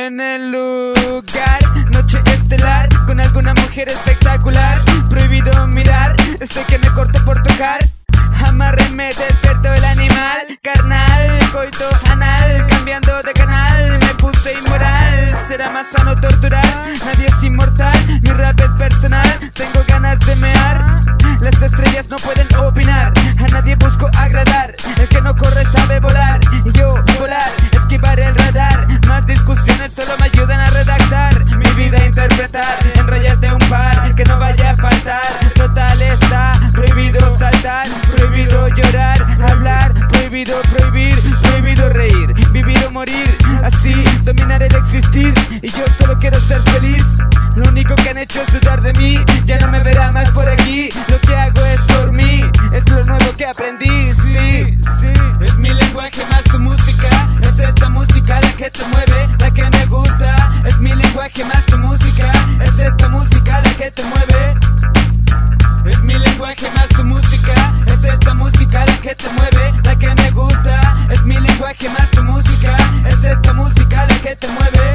En el lugar, noche estelar, con alguna mujer espectacular. Prohibido mirar, estoy que me corto por tocar. Amárreme, despierto el animal. Carnal, coito anal, cambiando de canal. Me puse inmoral, será más sano torturar. Nadie es inmortal, mi rap es personal. Tengo ganas de mear, las estrellas no pueden opinar. A nadie busco agradar, el que no corre sabe volar. Y yo volar, esquivar el radar. Más discusiones solo me ayudan a redactar mi vida a interpretar en rayas de un par, que no vaya a faltar. Total está prohibido saltar, prohibido llorar, hablar, prohibido prohibir, prohibido reír, vivir o morir, así dominar el existir. Y yo solo quiero ser feliz, lo único que han hecho es dudar de mí. Ya no me verá más por aquí, lo que hago es por mí, es lo nuevo que aprendí. Sí, sí, es mi lenguaje más tu música, es esta música la que te mueve, la que me gusta. Es mi lenguaje más tu música, es esta música la que te mueve. Es mi lenguaje más tu música, es esta música la que te mueve, la que me gusta. Es mi lenguaje más tu música, es esta música la que te mueve.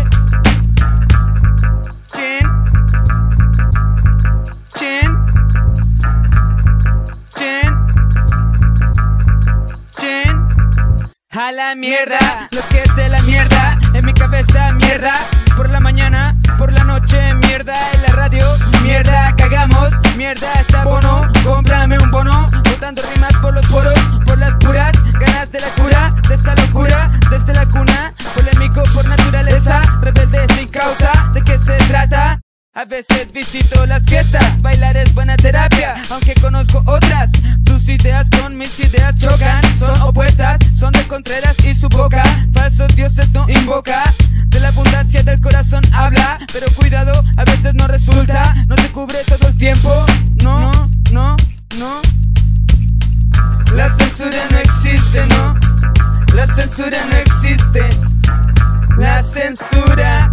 Chin, chin, chin, chin. A la mierda, lo que es de la mierda, en mi cabeza mierda. Por la mañana, por la noche mierda, en la radio mierda, cagamos, mierda es abono. Cómprame un bono, botando rimas por los poros, por las puras ganas de la cura, de esta locura, desde la cuna. Polémico por naturaleza, rebelde sin causa. ¿De qué se trata? A veces visito las fiestas, bailar es buena terapia, aunque conozco otras. Tus ideas con mis ideas chocan, son opuestas, son de Contreras y su boca. Falsos dioses no invoca, de la abundancia del corazón habla. Pero cuidado, a veces no resulta, no te cubre todo el tiempo. No, no, no. La censura no existe, no. La censura no existe. La censura.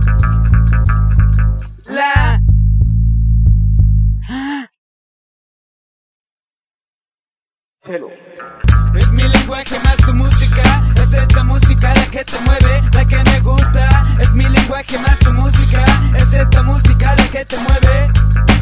Es mi lenguaje más tu música, es esta música la que te mueve, la que me gusta. Es mi lenguaje más tu música, es esta música la que te mueve.